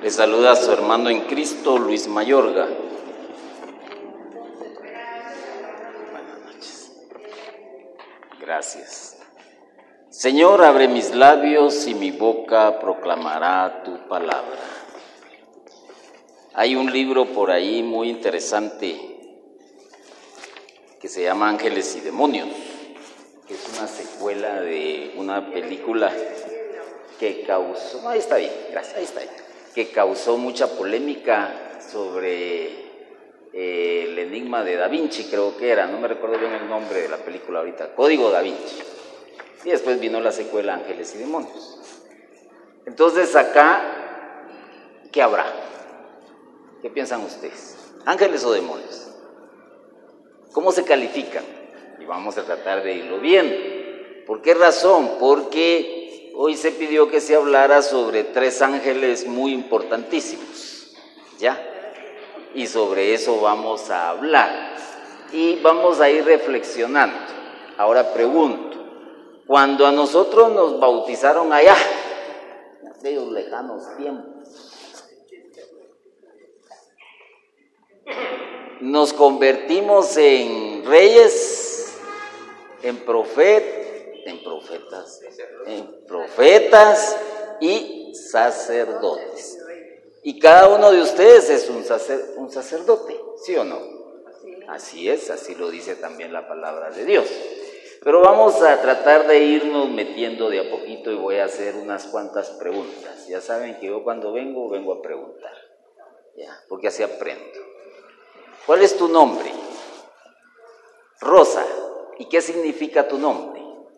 Le saluda a su hermano en Cristo, Luis Mayorga. Buenas noches. Gracias. Señor, abre mis labios y mi boca proclamará tu palabra. Hay un libro por ahí muy interesante que se llama Ángeles y Demonios, que es una secuela de una película que causó, ahí está bien, gracias, ahí está bien, que causó mucha polémica sobre el enigma de Da Vinci, creo que era, no me recuerdo bien el nombre de la película ahorita, Código Da Vinci, y después vino la secuela Ángeles y Demonios. Entonces acá, ¿qué habrá? ¿Qué piensan ustedes? ¿Ángeles o demonios? ¿Cómo se califican? Y vamos a tratar de irlo viendo. ¿Por qué razón? Porque hoy se pidió que se hablara sobre 3 ángeles muy importantísimos, ¿ya? Y sobre eso vamos a hablar. Y vamos a ir reflexionando. Ahora pregunto, cuando a nosotros nos bautizaron allá, en aquellos lejanos tiempos, nos convertimos en reyes, en profetas y sacerdotes. Y cada uno de ustedes es un sacerdote, ¿sí o no? Así es, así lo dice también la palabra de Dios. Pero vamos a tratar de irnos metiendo de a poquito y voy a hacer unas cuantas preguntas. Ya saben que yo cuando vengo a preguntar, ya, porque así aprendo. ¿Cuál es tu nombre? Rosa. ¿Y qué significa tu nombre?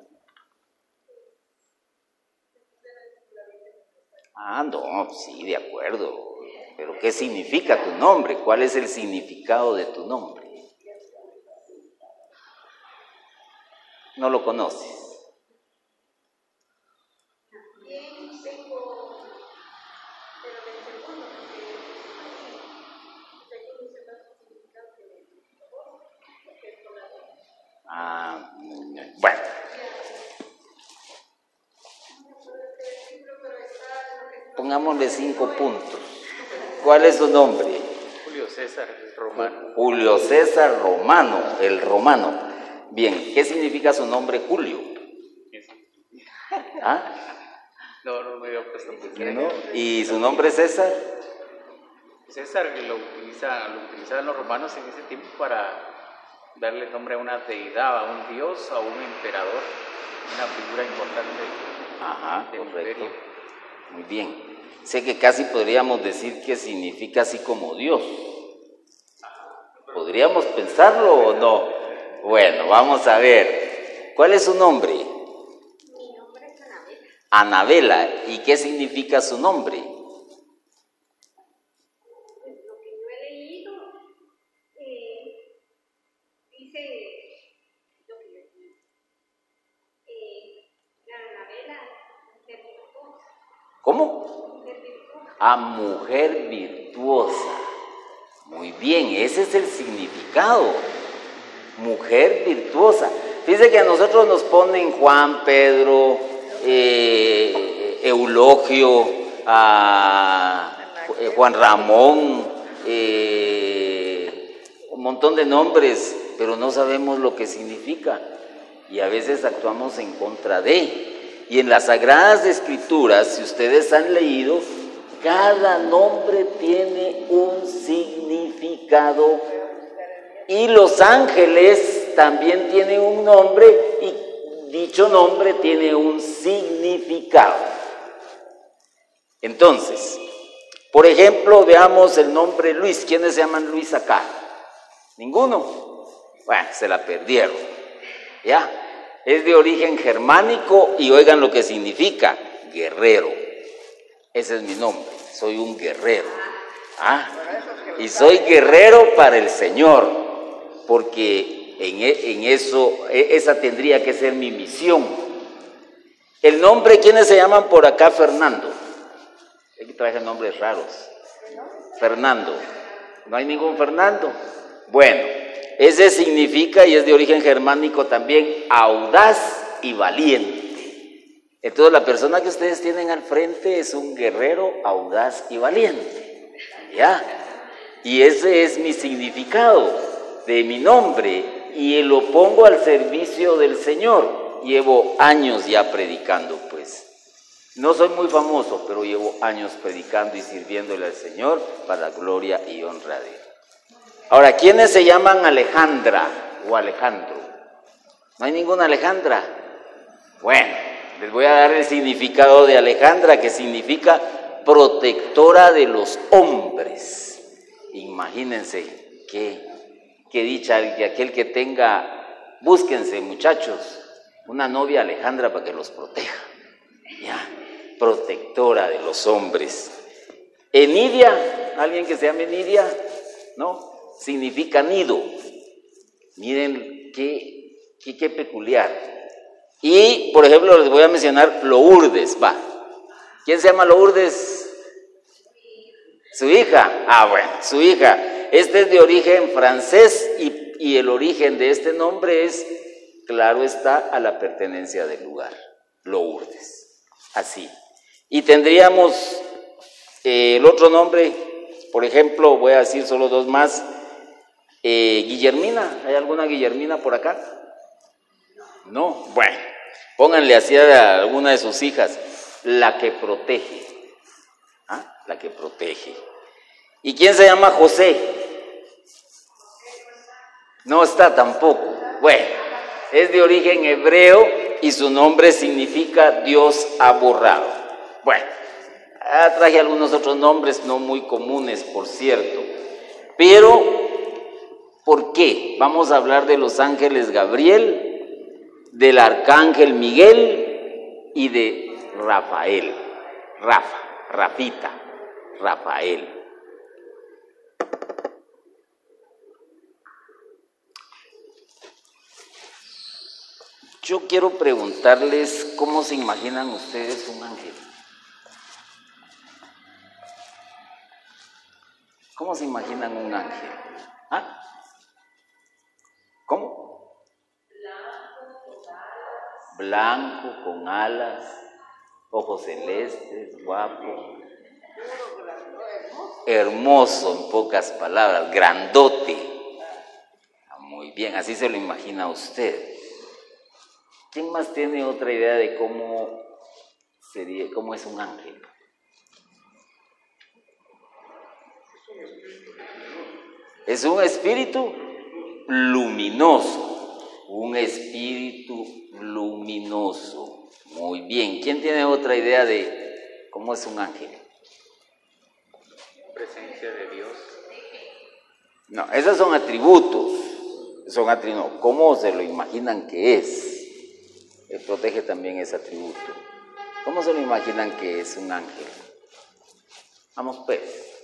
Ah, no, sí, de acuerdo. Pero ¿qué significa tu nombre? ¿Cuál es el significado de tu nombre? ¿No lo conoces? Bueno. Pongámosle 5 puntos. ¿Cuál es su nombre? Julio César Romano. Julio César Romano, el romano. Bien, ¿qué significa su nombre Julio? ¿Ah? No me había puesto ¿No? ¿Y su nombre César? César lo utilizaban los romanos en ese tiempo para darle nombre a una deidad, a un dios, a un emperador, una figura importante. Ajá, del correcto. imperio. Muy bien. Sé que casi podríamos decir que significa así como Dios. ¿Podríamos pensarlo o no? Bueno, vamos a ver. ¿Cuál es su nombre? Mi nombre es Anabela. Anabela. ¿Y qué significa su nombre? Lo que yo he leído dice lo que yo leí. La Anabela, mujer virtuosa. ¿Cómo? Mujer virtuosa. A mujer virtuosa. Muy bien, ese es el significado. Mujer virtuosa. Fíjense que a nosotros nos ponen Juan, Pedro, Eulogio, Juan Ramón, un montón de nombres, pero no sabemos lo que significa. Y a veces actuamos en contra de. Y en las Sagradas Escrituras, si ustedes han leído, cada nombre tiene un significado. Y los ángeles también tienen un nombre y dicho nombre tiene un significado. Entonces, por ejemplo, veamos el nombre Luis. ¿Quiénes se llaman Luis acá? ¿Ninguno? Bueno, se la perdieron. ¿Ya? Es de origen germánico y oigan lo que significa, guerrero. Ese es mi nombre, soy un guerrero. Y soy guerrero para el Señor, porque en eso, esa tendría que ser mi misión. El nombre, ¿quiénes se llaman por acá? Fernando. Aquí traje nombres raros. Fernando. ¿No hay ningún Fernando? Bueno, ese significa, y es de origen germánico también, audaz y valiente. Entonces la persona que ustedes tienen al frente es un guerrero audaz y valiente, ¿ya? Y ese es mi significado de mi nombre y lo pongo al servicio del Señor. Llevo años ya predicando, pues. No soy muy famoso, pero llevo años predicando y sirviéndole al Señor para gloria y honra de Él. Ahora, ¿quiénes se llaman Alejandra o Alejandro? ¿No hay ninguna Alejandra? Bueno, les voy a dar el significado de Alejandra, que significa protectora de los hombres. Imagínense qué dicha, que aquel que tenga, búsquense muchachos, una novia Alejandra para que los proteja. Ya, protectora de los hombres. Enidia, alguien que se llame Enidia, ¿no? Significa nido. Miren qué peculiar. Y, por ejemplo, les voy a mencionar Lourdes, va. ¿Quién se llama Lourdes? Su hija. Ah, bueno, su hija. Este es de origen francés y el origen de este nombre es, claro está, a la pertenencia del lugar. Lourdes. Así. Y tendríamos el otro nombre, por ejemplo, voy a decir solo dos más. Guillermina, ¿hay alguna Guillermina por acá? No, bueno, pónganle así a alguna de sus hijas, la que protege. ¿Ah? La que protege. ¿Y quién se llama José? No está tampoco. Bueno, es de origen hebreo y su nombre significa Dios ha borrado. Bueno, traje algunos otros nombres no muy comunes, por cierto. Pero, ¿por qué? Vamos a hablar de los ángeles Gabriel, del arcángel Miguel y de Rafael. Rafael. Yo quiero preguntarles cómo se imaginan ustedes un ángel. ¿Cómo se imaginan un ángel? ¿Ah? ¿Cómo? Blanco, con alas, ojos celestes, guapo. Hermoso, en pocas palabras, grandote. Muy bien, así se lo imagina usted. ¿Quién más tiene otra idea de cómo es un ángel? Es un espíritu luminoso. Un espíritu luminoso. Muy bien. ¿Quién tiene otra idea de cómo es un ángel? Presencia de Dios. No, esos son atributos. No, ¿cómo se lo imaginan que es? El protege también ese atributo. ¿Cómo se lo imaginan que es un ángel? Vamos pues.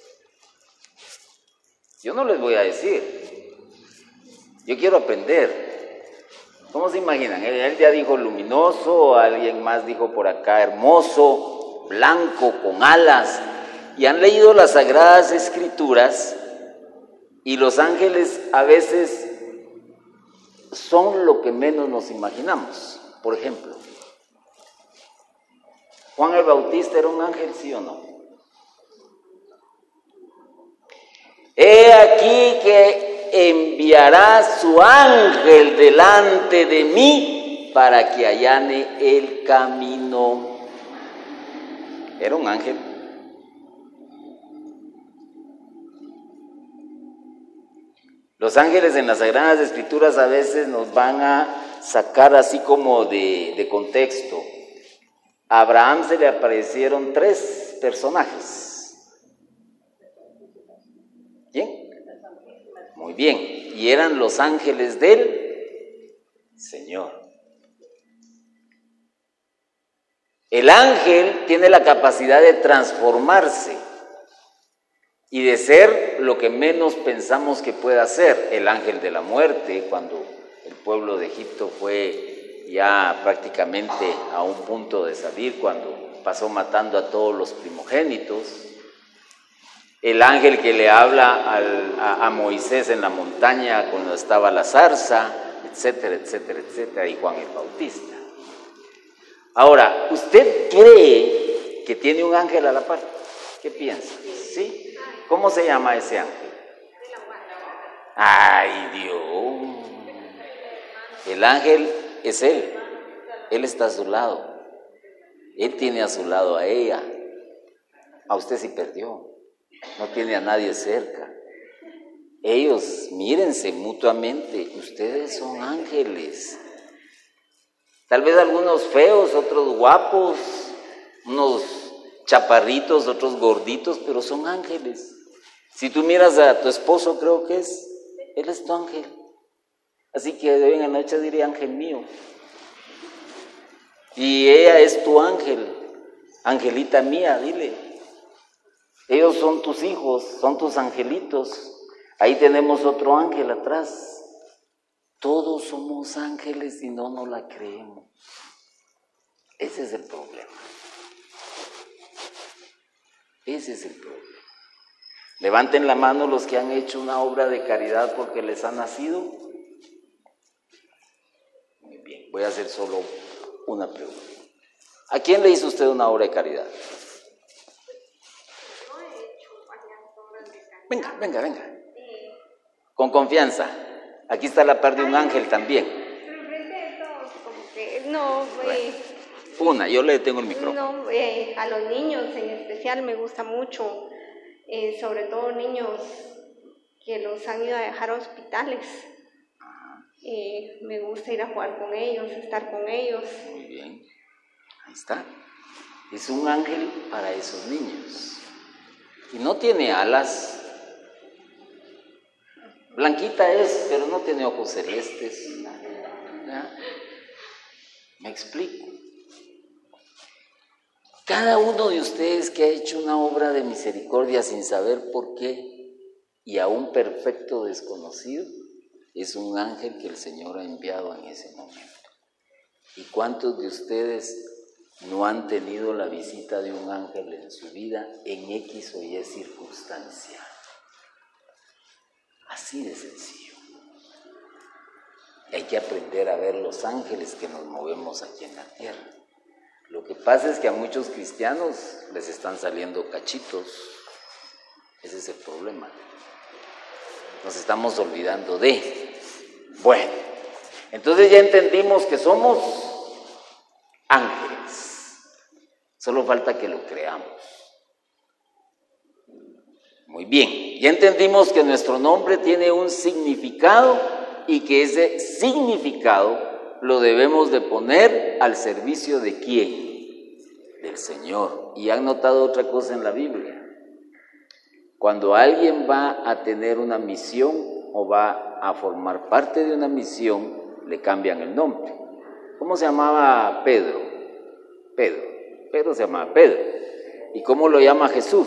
Yo no les voy a decir. Yo quiero aprender. ¿Cómo se imaginan? Él ya dijo luminoso, alguien más dijo por acá hermoso, blanco, con alas. Y han leído las Sagradas Escrituras y los ángeles a veces son lo que menos nos imaginamos. Por ejemplo, ¿Juan el Bautista era un ángel, sí o no? He aquí que enviará su ángel delante de mí para que allane el camino. Era un ángel. Los ángeles en las Sagradas Escrituras a veces nos van a sacar así como de contexto. A Abraham se le aparecieron 3 personajes. ¿Quién? Muy bien. Y eran los ángeles del Señor. El ángel tiene la capacidad de transformarse y de ser lo que menos pensamos que pueda ser. El ángel de la muerte, cuando el pueblo de Egipto fue ya prácticamente a un punto de salir, cuando pasó matando a todos los primogénitos. El ángel que le habla a Moisés en la montaña cuando estaba la zarza, etcétera, etcétera, etcétera, y Juan el Bautista. Ahora, ¿usted cree que tiene un ángel a la par? ¿Qué piensa? ¿Sí? ¿Cómo se llama ese ángel? ¡Ay, Dios! El ángel es él. Él está a su lado. Él tiene a su lado a ella. A usted sí perdió. No tiene a nadie cerca. Ellos, mírense mutuamente. Ustedes son ángeles. Tal vez algunos feos, otros guapos, unos chaparritos, otros gorditos, pero son ángeles. Si tú miras a tu esposo, creo que él es tu ángel. Así que de hoy en la noche diré ángel mío. Y ella es tu ángel, angelita mía, dile. Ellos son tus hijos, son tus angelitos. Ahí tenemos otro ángel atrás. Todos somos ángeles y no nos la creemos. Ese es el problema. Ese es el problema. Levanten la mano los que han hecho una obra de caridad porque les ha nacido. Muy bien, voy a hacer solo una pregunta. ¿A quién le hizo usted una obra de caridad? Yo he hecho varias obras de caridad. Venga. Con confianza. Aquí está la par de un ángel también. Pero enfrente de todos, como que no, Una, yo le detengo el micrófono. no, a los niños en especial me gusta mucho, sobre todo niños que los han ido a dejar a hospitales. Me gusta ir a jugar con ellos, estar con ellos. Muy bien, ahí está. Es un ángel para esos niños. Y no tiene alas. Blanquita es, pero no tiene ojos celestes. ¿Ya? ¿Me explico? Cada uno de ustedes que ha hecho una obra de misericordia sin saber por qué y a un perfecto desconocido, es un ángel que el Señor ha enviado en ese momento. ¿Y cuántos de ustedes no han tenido la visita de un ángel en su vida en X o Y circunstancia? Así de sencillo. Hay que aprender a ver los ángeles que nos movemos aquí en la tierra. Lo que pasa es que a muchos cristianos les están saliendo cachitos. Ese es el problema. Nos estamos olvidando de. Bueno, entonces ya entendimos que somos ángeles. Solo falta que lo creamos. Muy bien, ya entendimos que nuestro nombre tiene un significado y que ese significado lo debemos de poner al servicio de ¿quién? Del Señor. Y han notado otra cosa en la Biblia. Cuando alguien va a tener una misión o va a formar parte de una misión, le cambian el nombre. ¿Cómo se llamaba Pedro? Pedro se llamaba Pedro. ¿Y cómo lo llama Jesús?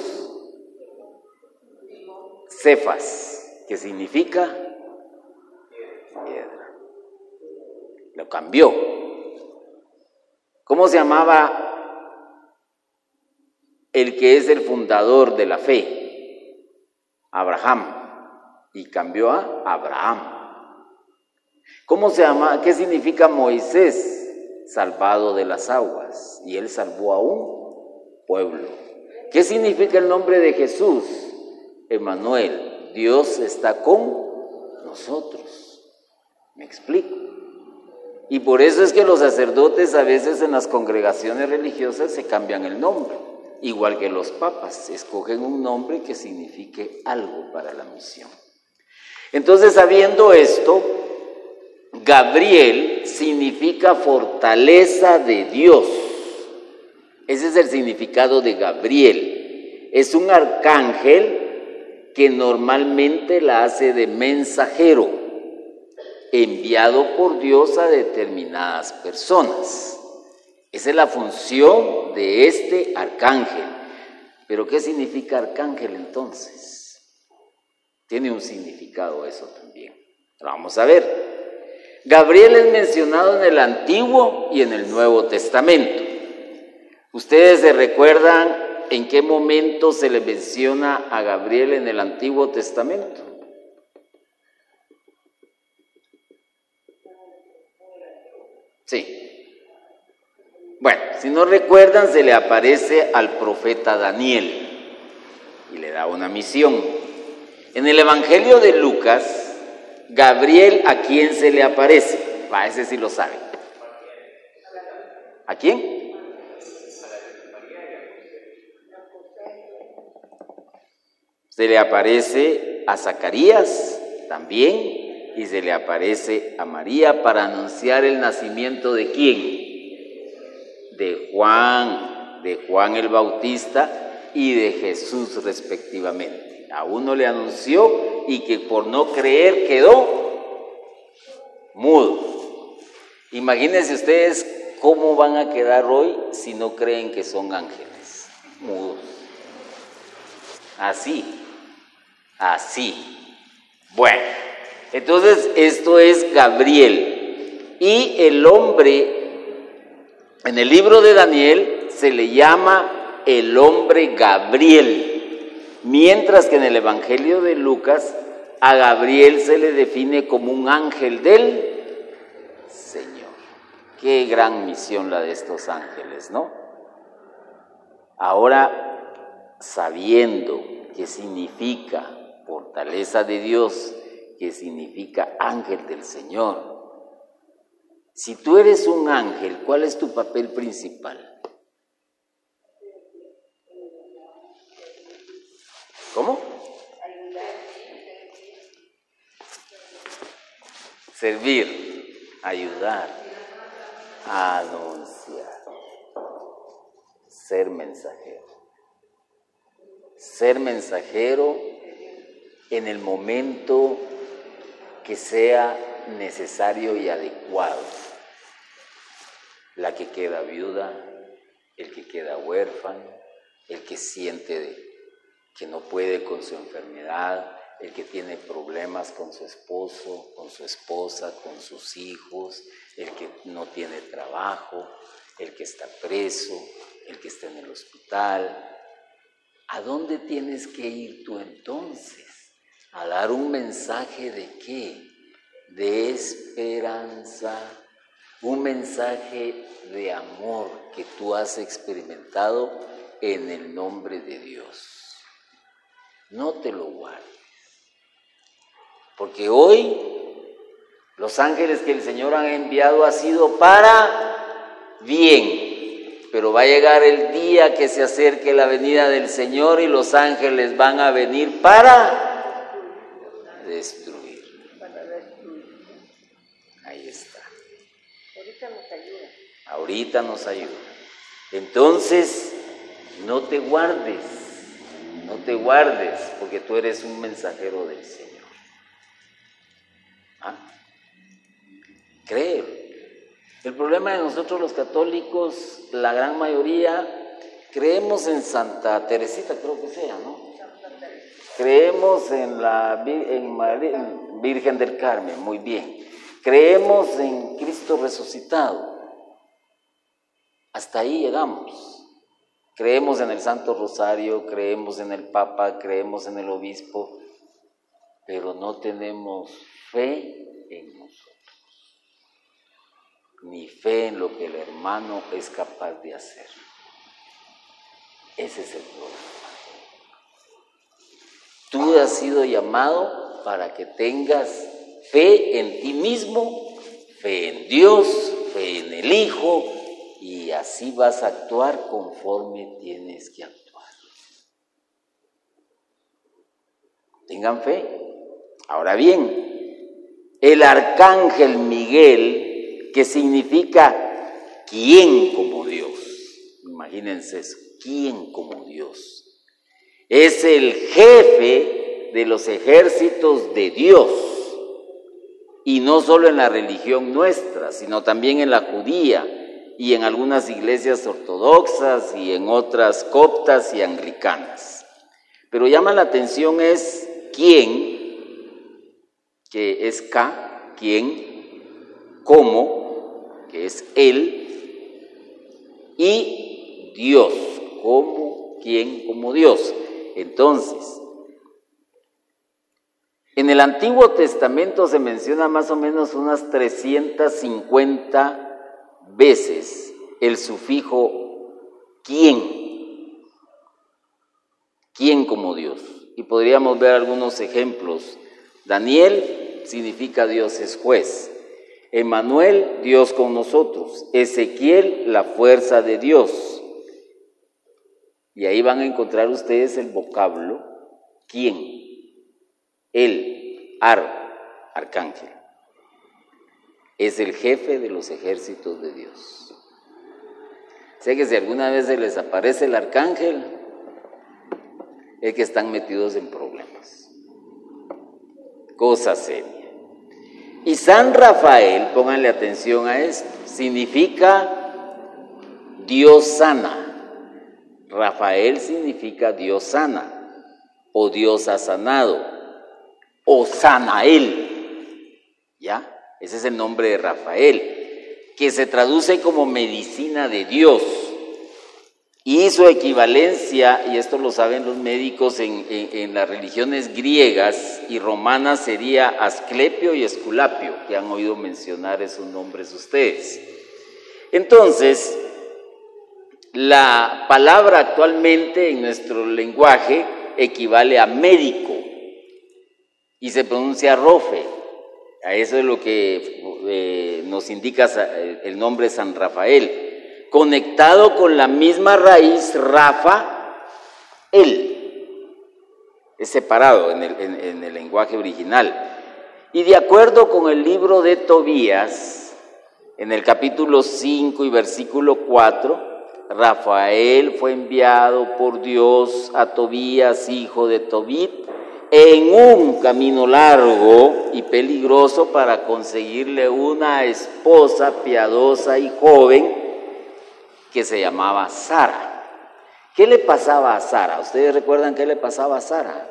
Cefas, que significa piedra. Lo cambió. ¿Cómo se llamaba el que es el fundador de la fe? Abraham. Y cambió a Abraham. ¿Cómo se llama? ¿Qué significa Moisés? Salvado de las aguas. Y él salvó a un pueblo. ¿Qué significa el nombre de Jesús? Emmanuel, Dios está con nosotros. ¿Me explico? Y por eso es que los sacerdotes a veces en las congregaciones religiosas se cambian el nombre, igual que los papas, escogen un nombre que signifique algo para la misión. Entonces, sabiendo esto, Gabriel significa fortaleza de Dios. Ese es el significado de Gabriel. Es un arcángel que normalmente la hace de mensajero, enviado por Dios a determinadas personas. Esa es la función de este arcángel. ¿Pero qué significa arcángel entonces? Tiene un significado eso también. Lo vamos a ver. Gabriel es mencionado en el Antiguo y en el Nuevo Testamento. ¿Ustedes se recuerdan en qué momento se le menciona a Gabriel en el Antiguo Testamento? Sí. Bueno, si no recuerdan, se le aparece al profeta Daniel y le da una misión. En el Evangelio de Lucas, Gabriel, ¿a quién se le aparece? Ese sí lo saben. ¿A quién? Se le aparece a Zacarías también y se le aparece a María para anunciar el nacimiento ¿de quién? De Juan el Bautista y de Jesús respectivamente. A uno le anunció y que por no creer quedó mudo. Imagínense ustedes cómo van a quedar hoy si no creen que son ángeles, mudos. Así. Bueno, entonces esto es Gabriel. Y el hombre, en el libro de Daniel, se le llama el hombre Gabriel, mientras que en el Evangelio de Lucas, a Gabriel se le define como un ángel del Señor. Qué gran misión la de estos ángeles, ¿no? Ahora, sabiendo qué significa fortaleza de Dios, que significa ángel del Señor. Si tú eres un ángel, ¿cuál es tu papel principal? ¿Cómo? Servir, ayudar, anunciar, ser mensajero. Ser mensajero en el momento que sea necesario y adecuado. La que queda viuda, el que queda huérfano, el que siente que no puede con su enfermedad, el que tiene problemas con su esposo, con su esposa, con sus hijos, el que no tiene trabajo, el que está preso, el que está en el hospital. ¿A dónde tienes que ir tú entonces? A dar un mensaje ¿de qué? De esperanza, un mensaje de amor que tú has experimentado en el nombre de Dios. No te lo guardes, porque hoy los ángeles que el Señor ha enviado ha sido para bien, pero va a llegar el día que se acerque la venida del Señor y los ángeles van a venir para destruir. Ahí está. Ahorita nos ayuda. Entonces, no te guardes, porque tú eres un mensajero del Señor. Créelo. El problema de nosotros los católicos, la gran mayoría, creemos en Santa Teresita, creo que sea, ¿no? Creemos en la Virgen del Carmen, muy bien. Creemos en Cristo resucitado. Hasta ahí llegamos. Creemos en el Santo Rosario, creemos en el Papa, creemos en el Obispo, pero no tenemos fe en nosotros, ni fe en lo que el hermano es capaz de hacer. Ese es el problema. Tú has sido llamado para que tengas fe en ti mismo, fe en Dios, fe en el Hijo, y así vas a actuar conforme tienes que actuar. Tengan fe. Ahora bien, el arcángel Miguel, que significa ¿quién como Dios? Imagínense eso, ¿quién como Dios? Es el jefe de los ejércitos de Dios, y no solo en la religión nuestra, sino también en la judía, y en algunas iglesias ortodoxas y en otras coptas y anglicanas. Pero llama la atención es quién, que es K, quién, cómo, que es él, y Dios, cómo, quién, como Dios. Entonces, en el Antiguo Testamento se menciona más o menos unas 350 veces el sufijo ¿quién? ¿Quién como Dios? Y podríamos ver algunos ejemplos. Daniel significa Dios es juez. Emmanuel, Dios con nosotros. Ezequiel, la fuerza de Dios. Y ahí van a encontrar ustedes el vocablo ¿quién? Él, arcángel. Es el jefe de los ejércitos de Dios. Sé que si alguna vez se les aparece el arcángel, es que están metidos en problemas. Cosa seria. Y San Rafael, pónganle atención a esto, significa Dios sana. Rafael significa Dios sana, o Dios ha sanado, o Sanael. ¿Ya? Ese es el nombre de Rafael, que se traduce como medicina de Dios. Y su equivalencia, y esto lo saben los médicos, en las religiones griegas y romanas sería Asclepio y Esculapio, que han oído mencionar esos nombres ustedes. Entonces, la palabra actualmente en nuestro lenguaje equivale a médico y se pronuncia rofe. A eso es lo que nos indica el nombre San Rafael. Conectado con la misma raíz, Rafa, él. Es separado en el lenguaje original. Y de acuerdo con el libro de Tobías, en el capítulo 5 y versículo 4, Rafael fue enviado por Dios a Tobías, hijo de Tobit, en un camino largo y peligroso para conseguirle una esposa piadosa y joven que se llamaba Sara. ¿Qué le pasaba a Sara? ¿Ustedes recuerdan qué le pasaba a Sara?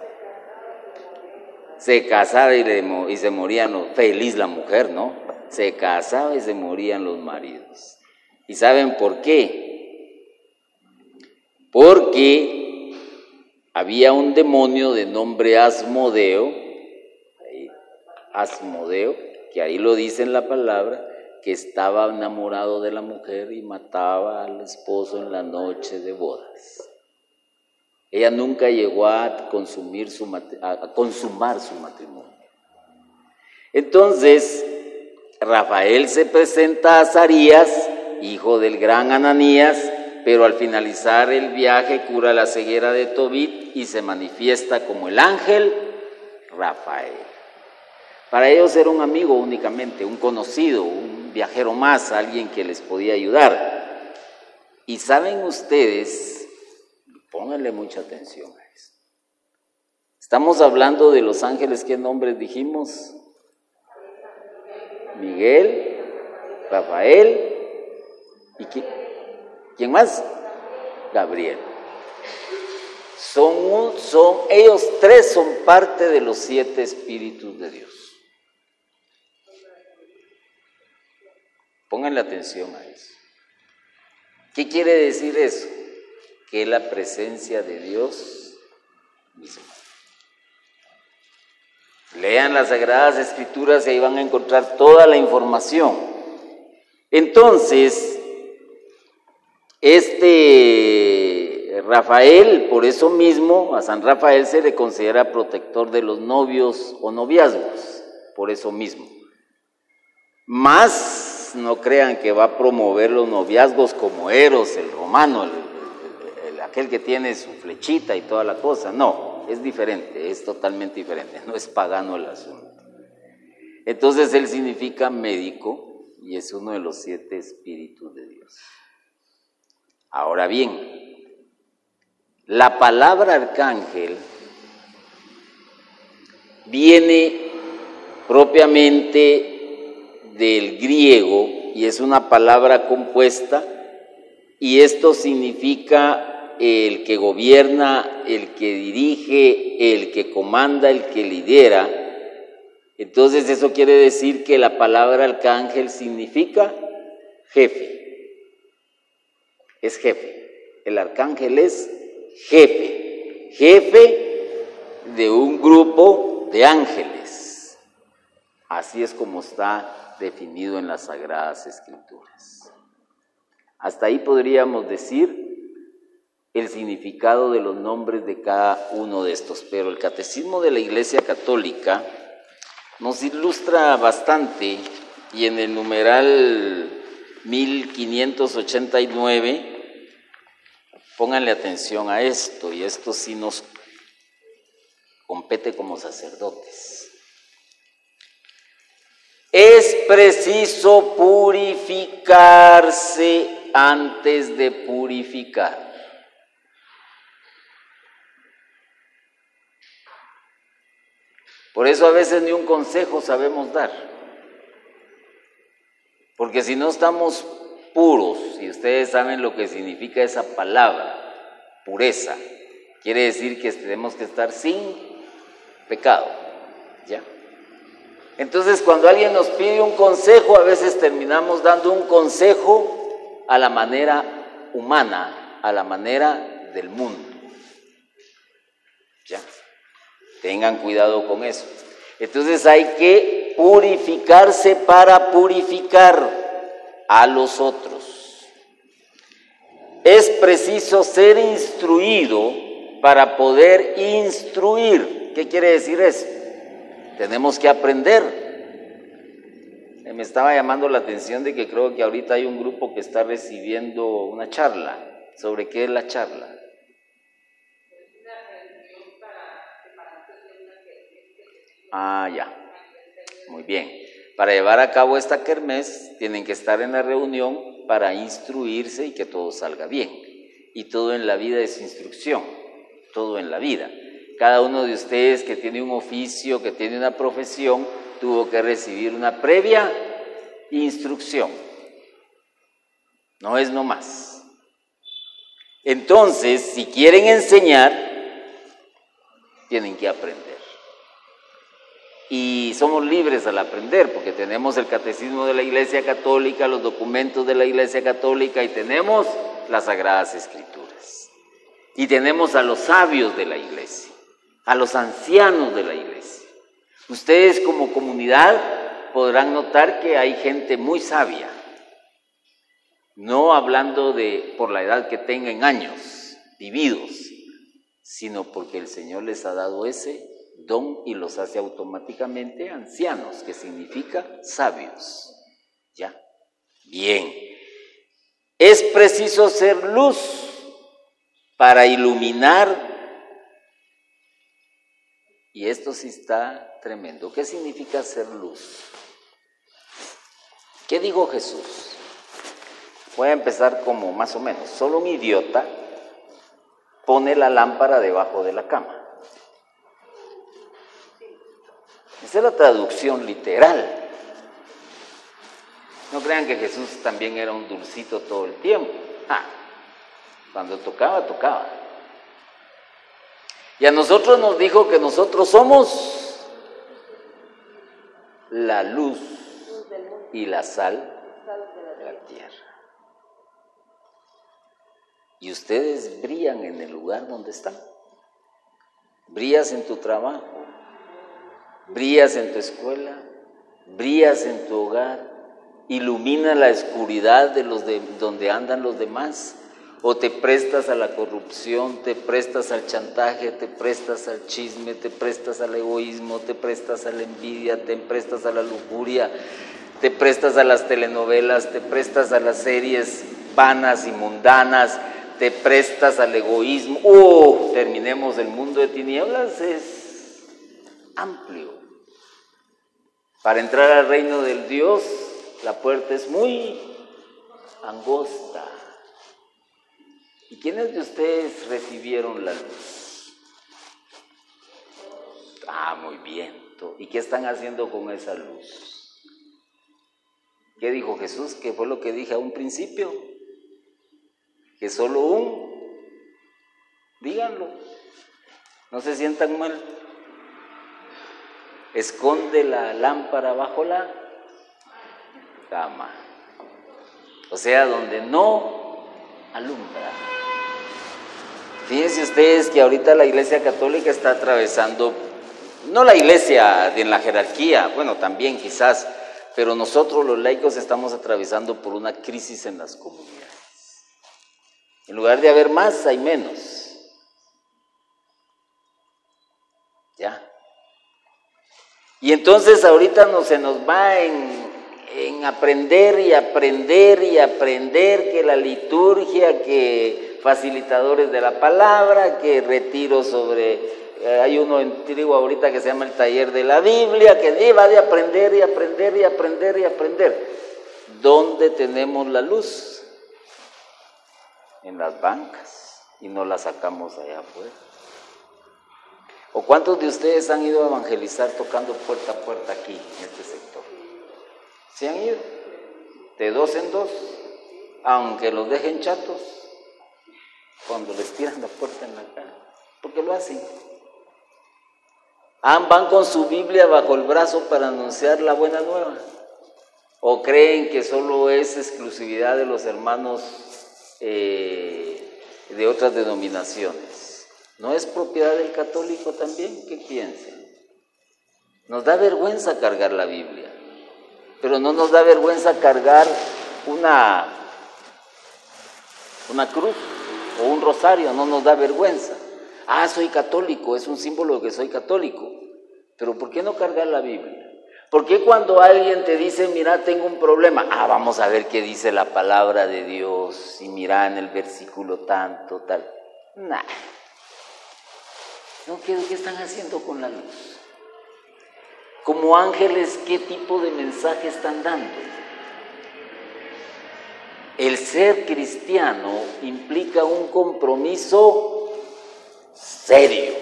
Se casaba y se morían feliz la mujer, ¿no? Se casaba y se morían los maridos. ¿Y saben por qué? Porque había un demonio de nombre Asmodeo, que ahí lo dice en la palabra, que estaba enamorado de la mujer y mataba al esposo en la noche de bodas. Ella nunca llegó a consumar su matrimonio. Entonces, Rafael se presenta a Azarías, hijo del gran Ananías, pero al finalizar el viaje cura la ceguera de Tobit y se manifiesta como el ángel Rafael. Para ellos era un amigo únicamente, un conocido, un viajero más, alguien que les podía ayudar. Y saben ustedes, pónganle mucha atención a eso. Estamos hablando de los ángeles, ¿qué nombres dijimos? Miguel, Rafael, ¿y quién más? Gabriel. Ellos tres son parte de los 7 espíritus de Dios. Pónganle atención a eso. ¿Qué quiere decir eso? Que es la presencia de Dios mismo. Lean las Sagradas Escrituras y ahí van a encontrar toda la información. Entonces, Rafael, por eso mismo, a San Rafael se le considera protector de los novios o noviazgos, por eso mismo. Más no crean que va a promover los noviazgos como Eros, el romano, aquel que tiene su flechita y toda la cosa. No, es diferente, es totalmente diferente, no es pagano el asunto. Entonces él significa médico y es uno de los 7 espíritus de Dios. Ahora bien, la palabra arcángel viene propiamente del griego y es una palabra compuesta, y esto significa el que gobierna, el que dirige, el que comanda, el que lidera. Entonces eso quiere decir que la palabra arcángel significa jefe. Es jefe. El arcángel es jefe de un grupo de ángeles. Así es como está definido en las Sagradas Escrituras. Hasta ahí podríamos decir el significado de los nombres de cada uno de estos, pero el Catecismo de la Iglesia Católica nos ilustra bastante, y en el numeral 1589, pónganle atención a esto, y esto sí nos compete como sacerdotes. Es preciso purificarse antes de purificar. Por eso a veces ni un consejo sabemos dar, porque si no estamos puros, y ustedes saben lo que significa esa palabra, pureza, quiere decir que tenemos que estar sin pecado, ¿ya? Entonces, cuando alguien nos pide un consejo, a veces terminamos dando un consejo a la manera humana, a la manera del mundo, ¿ya? Tengan cuidado con eso. Entonces hay que purificarse para purificar a los otros. Es preciso ser instruido para poder instruir. ¿Qué quiere decir eso? Tenemos que aprender. Me estaba llamando la atención de que creo que ahorita hay un grupo que está recibiendo una charla. ¿Sobre qué es la charla? Ah, ya. Muy bien. Para llevar a cabo esta kermés, tienen que estar en la reunión para instruirse y que todo salga bien. Y todo en la vida es instrucción, todo en la vida. Cada uno de ustedes que tiene un oficio, que tiene una profesión, tuvo que recibir una previa instrucción. No es nomás. Entonces, si quieren enseñar, tienen que aprender. Y somos libres al aprender, porque tenemos el Catecismo de la Iglesia Católica, los documentos de la Iglesia Católica, y tenemos las Sagradas Escrituras. Y tenemos a los sabios de la Iglesia, a los ancianos de la Iglesia. Ustedes como comunidad podrán notar que hay gente muy sabia, no hablando de por la edad que tengan años vividos, sino porque el Señor les ha dado ese don y los hace automáticamente ancianos, que significa sabios. ¿Ya? Bien. Es preciso ser luz para iluminar. Y esto sí está tremendo. ¿Qué significa ser luz? ¿Qué dijo Jesús? Voy a empezar como más o menos. Solo un idiota pone la lámpara debajo de la cama. Esa es la traducción literal. No crean que Jesús también era un dulcito todo el tiempo. Cuando tocaba, tocaba. Y a nosotros nos dijo que nosotros somos la luz y la sal de la tierra. Y ustedes brillan en el lugar donde están. Brillas en tu trabajo, brillas en tu escuela, brillas en tu hogar, ilumina la oscuridad de donde andan los demás, o te prestas a la corrupción, te prestas al chantaje, te prestas al chisme, te prestas al egoísmo, te prestas a la envidia, te prestas a la lujuria, te prestas a las telenovelas, te prestas a las series vanas y mundanas, te prestas al egoísmo. Terminemos, el mundo de tinieblas es amplio. Para entrar al reino del Dios, la puerta es muy angosta. ¿Y quiénes de ustedes recibieron la luz? Muy bien. ¿Y qué están haciendo con esa luz? ¿Qué dijo Jesús? ¿Qué fue lo que dije a un principio? Que solo díganlo, no se sientan mal. Esconde la lámpara bajo la cama, o sea, donde no alumbra. Fíjense ustedes que ahorita la Iglesia Católica está atravesando, no la Iglesia en la jerarquía, bueno, también quizás, pero nosotros los laicos estamos atravesando por una crisis en las comunidades. En lugar de haber más, hay menos. ¿Ya? Y entonces ahorita se nos va en aprender y aprender y aprender que la liturgia, que facilitadores de la palabra, que retiro sobre... hay uno en Trigo ahorita que se llama el taller de la Biblia, que lleva de aprender y aprender y aprender y aprender. ¿Dónde tenemos la luz? En las bancas, y no la sacamos allá afuera. ¿O cuántos de ustedes han ido a evangelizar tocando puerta a puerta aquí, en este sector? ¿Se han ido? De 2 en 2, aunque los dejen chatos, cuando les tiran la puerta en la cara, porque lo hacen. Van con su Biblia bajo el brazo para anunciar la buena nueva. ¿O creen que solo es exclusividad de los hermanos de otras denominaciones? ¿No es propiedad del católico también? ¿Qué piensan? Nos da vergüenza cargar la Biblia, pero no nos da vergüenza cargar una cruz o un rosario, no nos da vergüenza. Soy católico, es un símbolo de que soy católico, pero ¿por qué no cargar la Biblia? ¿Por qué cuando alguien te dice, mira, tengo un problema? Vamos a ver qué dice la palabra de Dios, y mira en el versículo tanto, tal. Nah. No, ¿qué están haciendo con la luz? Como ángeles, ¿qué tipo de mensaje están dando? El ser cristiano implica un compromiso serio,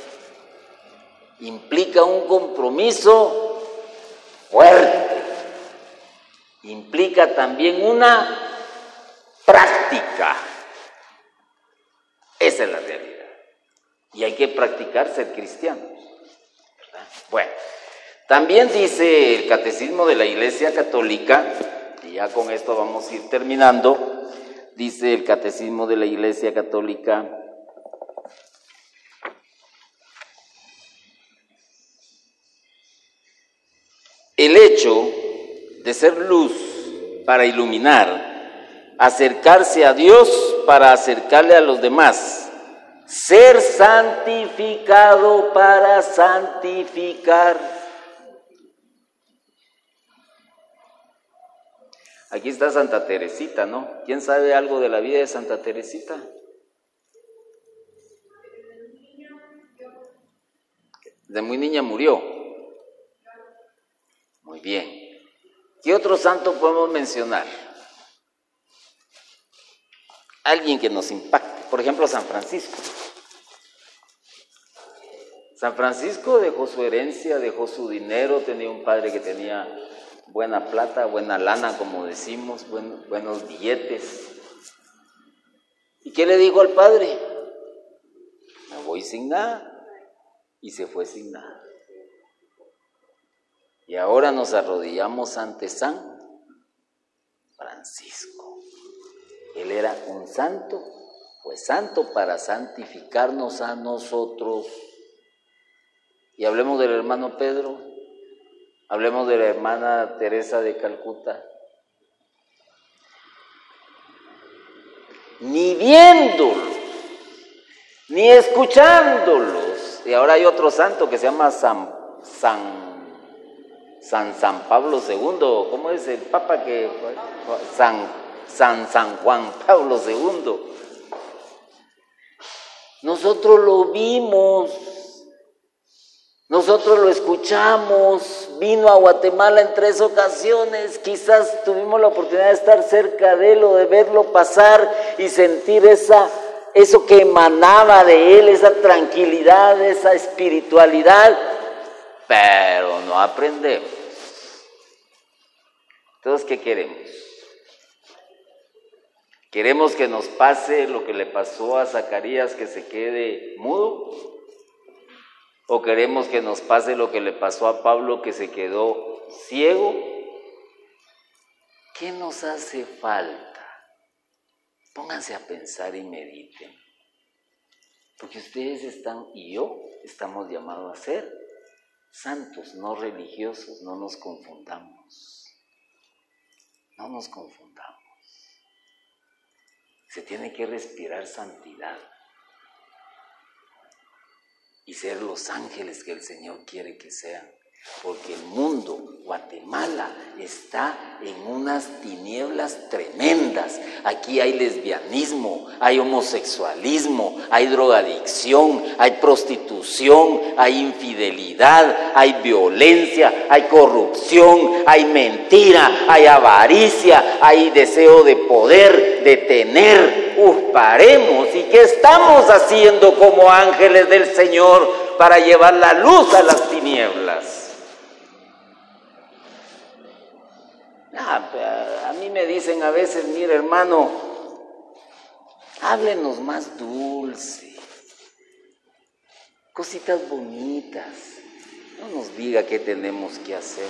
implica un compromiso fuerte, implica también una práctica. Esa es la realidad. Y hay que practicar ser cristianos, ¿verdad? Bueno, también dice el Catecismo de la Iglesia Católica, y ya con esto vamos a ir terminando, dice el Catecismo de la Iglesia Católica: el hecho de ser luz para iluminar, acercarse a Dios para acercarle a los demás, ser santificado para santificar. Aquí está Santa Teresita, ¿no? ¿Quién sabe algo de la vida de Santa Teresita? De muy niña murió. Muy bien. ¿Qué otro santo podemos mencionar? Alguien que nos impacte. Por ejemplo, San Francisco. San Francisco dejó su herencia, dejó su dinero, tenía un padre que tenía buena plata, buena lana, como decimos, buenos billetes. ¿Y qué le dijo al padre? Me voy sin nada. Y se fue sin nada. Y ahora nos arrodillamos ante San Francisco. Él era un santo, fue santo para santificarnos a nosotros. Y hablemos del hermano Pedro, hablemos de la hermana Teresa de Calcuta. Ni viéndolos, ni escuchándolos. Y ahora hay otro santo que se llama San Pablo II. ¿Cómo es el papa que? San Juan Pablo II. Nosotros lo vimos, nosotros lo escuchamos, vino a Guatemala en 3 ocasiones, quizás tuvimos la oportunidad de estar cerca de él o de verlo pasar y sentir eso que emanaba de él, esa tranquilidad, esa espiritualidad, pero no aprendemos. Entonces, ¿qué queremos? ¿Queremos que nos pase lo que le pasó a Zacarías, que se quede mudo? ¿O queremos que nos pase lo que le pasó a Pablo, que se quedó ciego? ¿Qué nos hace falta? Pónganse a pensar y mediten. Porque ustedes y yo estamos llamados a ser santos, no religiosos. No nos confundamos. No nos confundamos. Se tiene que respirar santidad y ser los ángeles que el Señor quiere que sean. Porque el mundo, Guatemala, está en unas tinieblas tremendas. Aquí hay lesbianismo, hay homosexualismo, hay drogadicción, hay prostitución, hay infidelidad, hay violencia, hay corrupción, hay mentira, hay avaricia, hay deseo de poder, de tener. Paremos. ¿Y qué estamos haciendo como ángeles del Señor para llevar la luz a las tinieblas? A mí me dicen a veces, mira hermano, háblenos más dulce, cositas bonitas, no nos diga qué tenemos que hacer.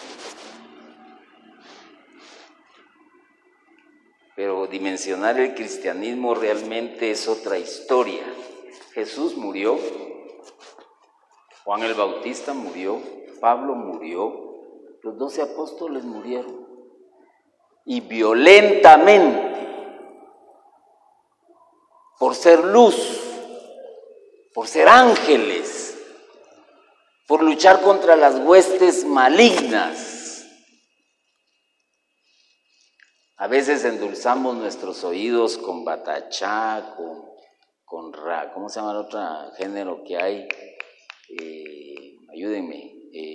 Pero dimensionar el cristianismo realmente es otra historia. Jesús murió, Juan el Bautista murió, Pablo murió, los 12 apóstoles murieron. Y violentamente, por ser luz, por ser ángeles, por luchar contra las huestes malignas. A veces endulzamos nuestros oídos con batachá, con rap, ¿cómo se llama el otro género que hay? Ayúdenme,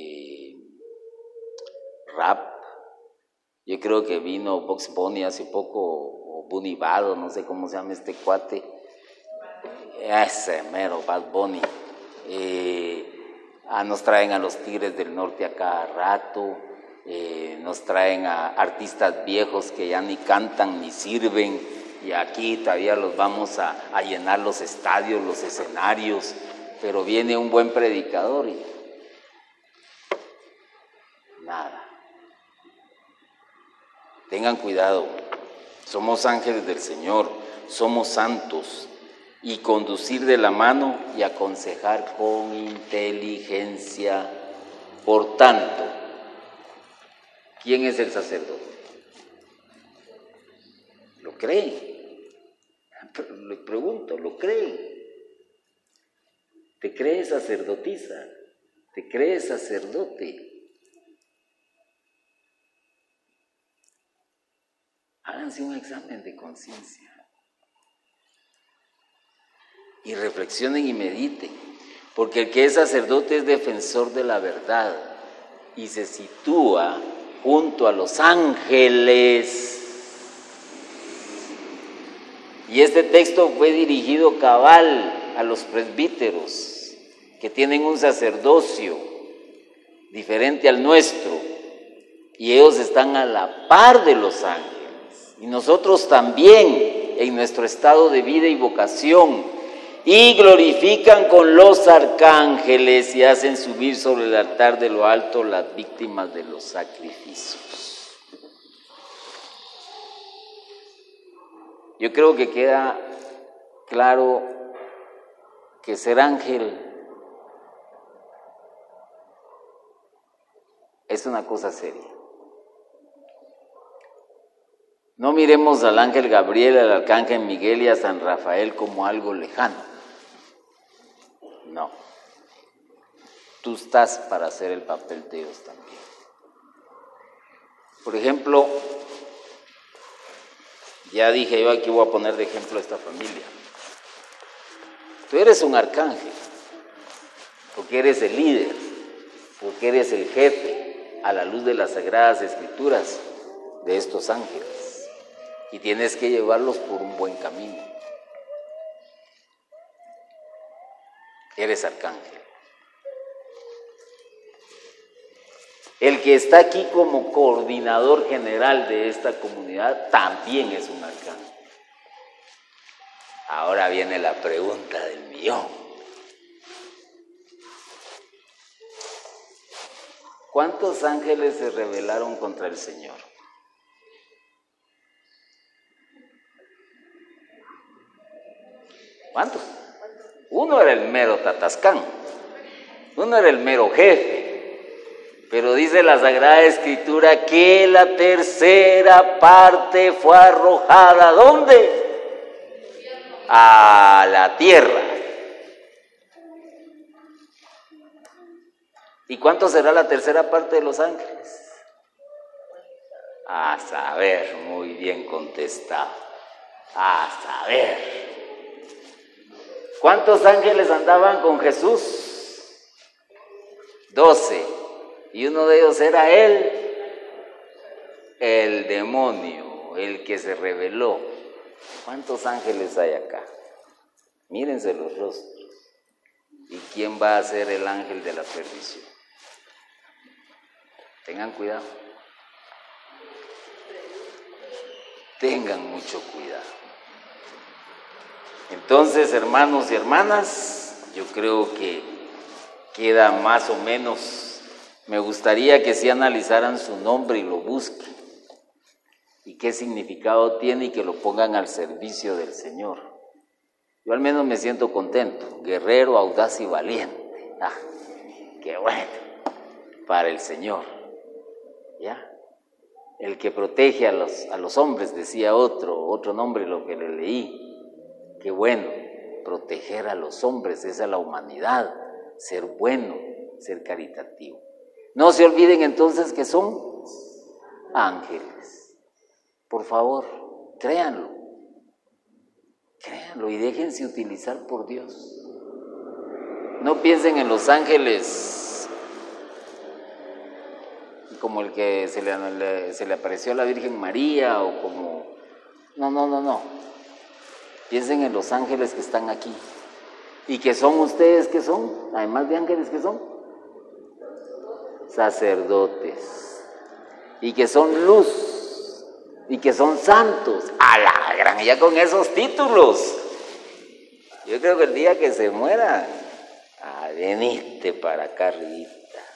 rap. Yo creo que vino Box Bunny hace poco, o Bunny Bad, no sé cómo se llama este cuate. Ese mero, Bad Bunny. Nos traen a los Tigres del Norte a cada rato, nos traen a artistas viejos que ya ni cantan ni sirven, y aquí todavía los vamos a llenar los estadios, los escenarios, pero viene un buen predicador y nada. Tengan cuidado, somos ángeles del Señor, somos santos, y conducir de la mano y aconsejar con inteligencia. Por tanto, ¿quién es el sacerdote? ¿Lo cree? Le pregunto, ¿lo cree? ¿Te crees sacerdotisa? ¿Te crees sacerdote? Háganse un examen de conciencia y reflexionen y mediten, porque el que es sacerdote es defensor de la verdad y se sitúa junto a los ángeles. Y este texto fue dirigido cabal a los presbíteros que tienen un sacerdocio diferente al nuestro, y ellos están a la par de los ángeles. Y nosotros también, en nuestro estado de vida y vocación, y glorifican con los arcángeles y hacen subir sobre el altar de lo alto las víctimas de los sacrificios. Yo creo que queda claro que ser ángel es una cosa seria. No miremos al ángel Gabriel, al arcángel Miguel y a San Rafael como algo lejano. No. Tú estás para hacer el papel de ellos también. Por ejemplo, ya dije yo, aquí voy a poner de ejemplo a esta familia. Tú eres un arcángel, porque eres el líder, porque eres el jefe, a la luz de las Sagradas Escrituras, de estos ángeles. Y tienes que llevarlos por un buen camino. Eres arcángel. El que está aquí como coordinador general de esta comunidad también es un arcángel. Ahora viene la pregunta del millón. ¿Cuántos ángeles se rebelaron contra el Señor? ¿Cuántos? Uno era el mero tatascán, uno era el mero jefe, pero dice la Sagrada Escritura que la tercera parte fue arrojada, ¿dónde? a la tierra. ¿Y cuánto será la tercera parte de los ángeles? A saber, muy bien contestado. A saber. ¿Cuántos ángeles andaban con Jesús? 12. Y uno de ellos era el demonio, el que se rebeló. ¿Cuántos ángeles hay acá? Mírense los rostros. ¿Y quién va a ser el ángel de la perdición? Tengan cuidado. Tengan mucho cuidado. Entonces, hermanos y hermanas, yo creo que queda más o menos. Me gustaría que sí analizaran su nombre y lo busquen. Y qué significado tiene y que lo pongan al servicio del Señor. Yo al menos me siento contento. Guerrero, audaz y valiente. Ah, qué bueno. Para el Señor. ¿Ya? El que protege a los hombres, decía otro nombre lo que le leí. Qué bueno, proteger a los hombres, esa es la humanidad, ser bueno, ser caritativo. No se olviden entonces que son ángeles. Por favor, créanlo y déjense utilizar por Dios. No piensen en los ángeles como el que se le apareció a la Virgen María o como... No. Piensen en los ángeles que están aquí. ¿Y que son ustedes? ¿Qué son? Además de ángeles, ¿qué son? Sacerdotes. Y que son luz. Y que son santos. ¡A la gran! Ya con esos títulos. Yo creo que el día que se muera, venite para acá arriba.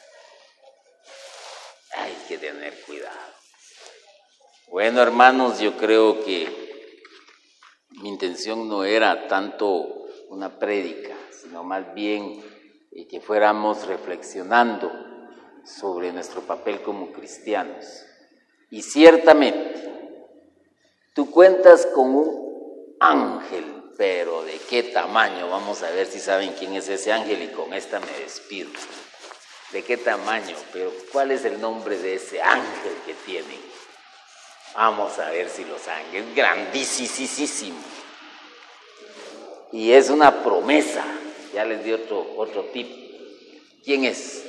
Hay que tener cuidado. Bueno, hermanos, yo creo que mi intención no era tanto una prédica, sino más bien que fuéramos reflexionando sobre nuestro papel como cristianos. Y ciertamente, tú cuentas con un ángel, pero ¿de qué tamaño? Vamos a ver si saben quién es ese ángel y con esta me despido. ¿De qué tamaño? Pero ¿cuál es el nombre de ese ángel que tienen? Vamos a ver si lo saben. Es grandísimo. Y es una promesa. Ya les di otro tip. ¿Quién es?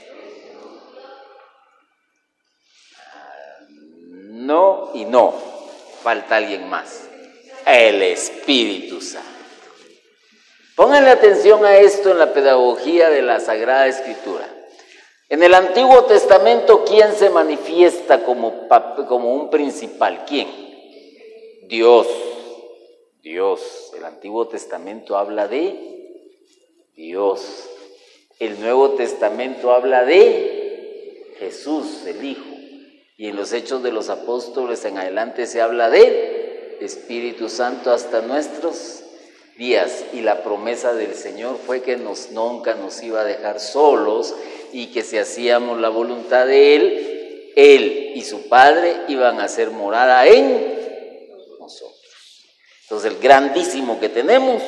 No y no. Falta alguien más. El Espíritu Santo. Pónganle atención a esto en la pedagogía de la Sagrada Escritura. En el Antiguo Testamento, ¿quién se manifiesta como un principal? ¿Quién? Dios. El Antiguo Testamento habla de Dios. El Nuevo Testamento habla de Jesús, el Hijo. Y en los Hechos de los Apóstoles en adelante se habla de Espíritu Santo hasta nuestros días. Y la promesa del Señor fue que nunca nos iba a dejar solos, y que si hacíamos la voluntad de Él y su Padre iban a hacer morada en nosotros. Entonces el grandísimo que tenemos,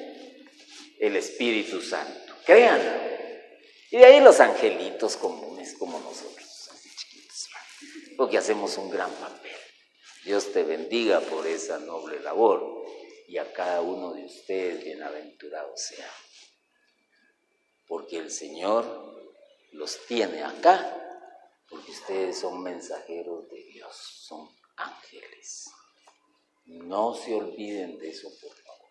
el Espíritu Santo, créanlo. Y de ahí los angelitos comunes como nosotros, así chiquitos, porque hacemos un gran papel. Dios te bendiga por esa noble labor y a cada uno de ustedes bienaventurado sea, porque el Señor los tiene acá, porque ustedes son mensajeros de Dios, son ángeles. No se olviden de eso, por favor.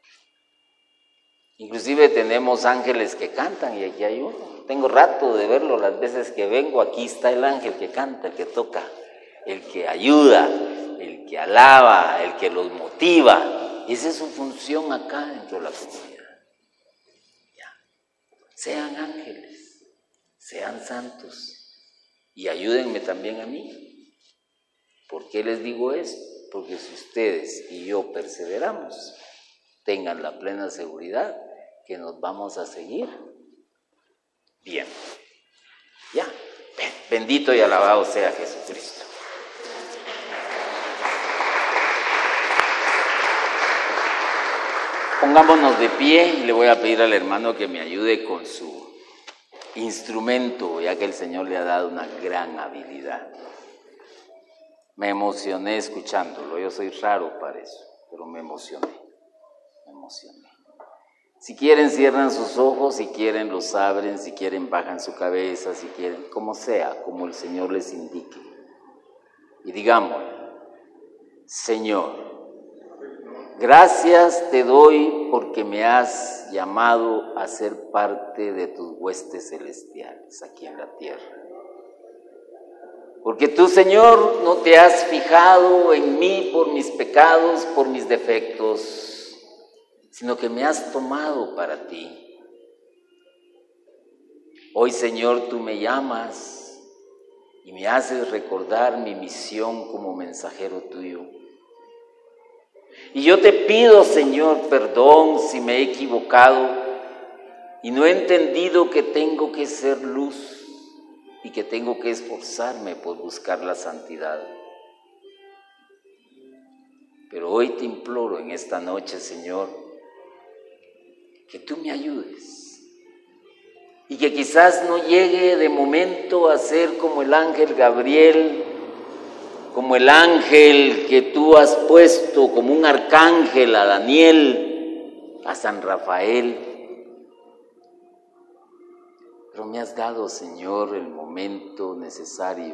Inclusive tenemos ángeles que cantan, y aquí hay uno. Tengo rato de verlo, las veces que vengo, aquí está el ángel que canta, el que toca, el que ayuda, el que alaba, el que los motiva. Esa es su función acá dentro de la comunidad. Ya. Sean ángeles. Sean santos y ayúdenme también a mí. ¿Por qué les digo esto? Porque si ustedes y yo perseveramos, tengan la plena seguridad que nos vamos a seguir bien. Ya, bendito y alabado sea Jesucristo. Pongámonos de pie y le voy a pedir al hermano que me ayude con su instrumento, ya que el Señor le ha dado una gran habilidad. Me emocioné escuchándolo, yo soy raro para eso, pero me emocioné. Si quieren cierran sus ojos, si quieren los abren, si quieren bajan su cabeza, si quieren, como sea, como el Señor les indique. Y digamos, Señor, gracias te doy porque me has llamado a ser parte de tus huestes celestiales aquí en la tierra. Porque tú, Señor, no te has fijado en mí por mis pecados, por mis defectos, sino que me has tomado para ti. Hoy, Señor, tú me llamas y me haces recordar mi misión como mensajero tuyo. Y yo te pido, Señor, perdón si me he equivocado y no he entendido que tengo que ser luz y que tengo que esforzarme por buscar la santidad. Pero hoy te imploro en esta noche, Señor, que tú me ayudes y que quizás no llegue de momento a ser como el ángel Gabriel, como el ángel que tú has puesto como un arcángel a Daniel, a San Rafael. Pero me has dado, Señor, el momento necesario,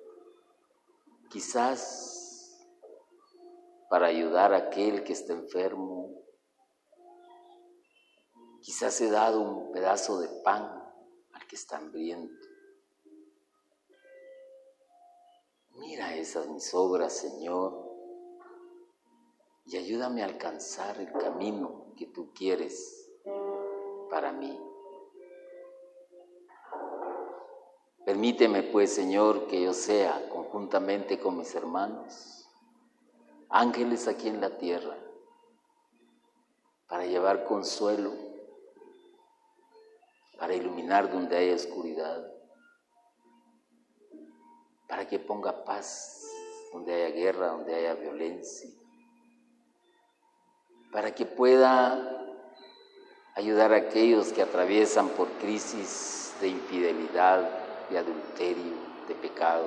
quizás para ayudar a aquel que está enfermo. Quizás he dado un pedazo de pan al que está hambriento. Mira esas mis obras, Señor, y ayúdame a alcanzar el camino que tú quieres para mí. Permíteme, pues, Señor, que yo sea, conjuntamente con mis hermanos, ángeles aquí en la tierra, para llevar consuelo, para iluminar donde haya oscuridad, para que ponga paz donde haya guerra, donde haya violencia, para que pueda ayudar a aquellos que atraviesan por crisis de infidelidad, de adulterio, de pecado.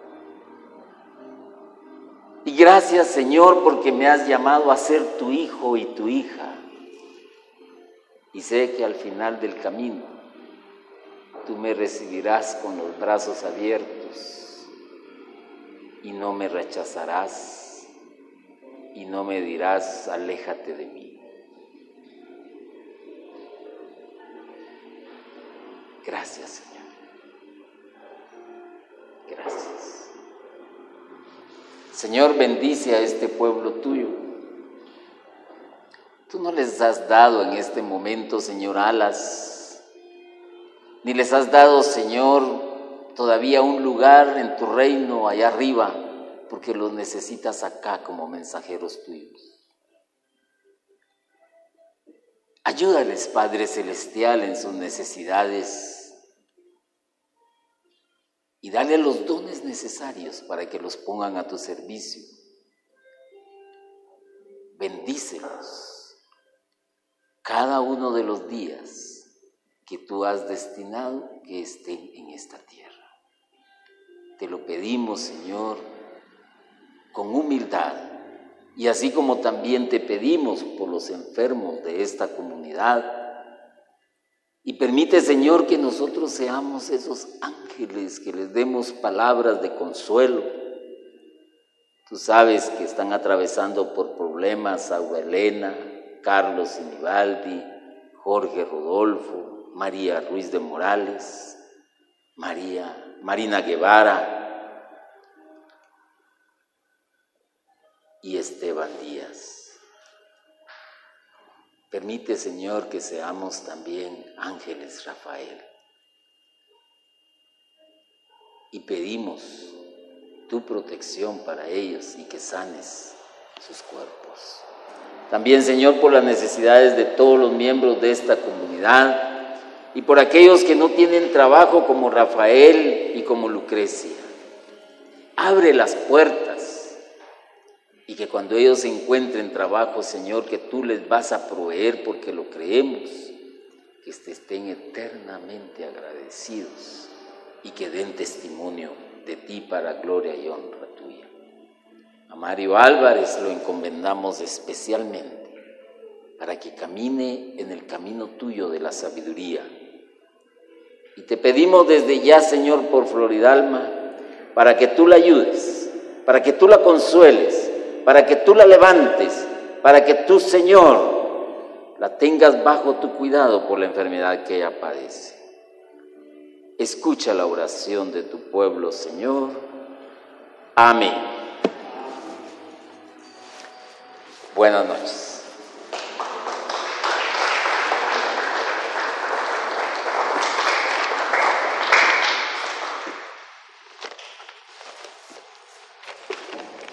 Y gracias, Señor, porque me has llamado a ser tu hijo y tu hija. Y sé que al final del camino tú me recibirás con los brazos abiertos y no me rechazarás y no me dirás, aléjate de mí. Gracias, Señor. Gracias. Señor, bendice a este pueblo tuyo. Tú no les has dado en este momento, Señor, alas, ni les has dado, Señor, todavía un lugar en tu reino allá arriba, porque los necesitas acá como mensajeros tuyos. Ayúdales, Padre Celestial, en sus necesidades y dale los dones necesarios para que los pongan a tu servicio. Bendícelos cada uno de los días que tú has destinado que estén en esta tierra. Te lo pedimos, Señor, con humildad, y así como también te pedimos por los enfermos de esta comunidad. Y permite, Señor, que nosotros seamos esos ángeles que les demos palabras de consuelo. Tú sabes que están atravesando por problemas Aura Elena, Carlos Sinibaldi, Jorge Rodolfo, María Ruiz de Morales, Marina Guevara y Esteban Díaz. Permite, Señor, que seamos también ángeles Rafael. Y pedimos tu protección para ellos y que sanes sus cuerpos. También, Señor, por las necesidades de todos los miembros de esta comunidad y por aquellos que no tienen trabajo como Rafael y como Lucrecia. Abre las puertas y que cuando ellos encuentren trabajo, Señor, que tú les vas a proveer porque lo creemos, que estén eternamente agradecidos y que den testimonio de ti para gloria y honra tuya. A Mario Álvarez lo encomendamos especialmente para que camine en el camino tuyo de la sabiduría. Y te pedimos desde ya, Señor, por Floridalma, para que tú la ayudes, para que tú la consueles, para que tú la levantes, para que tú, Señor, la tengas bajo tu cuidado por la enfermedad que ella padece. Escucha la oración de tu pueblo, Señor. Amén. Buenas noches.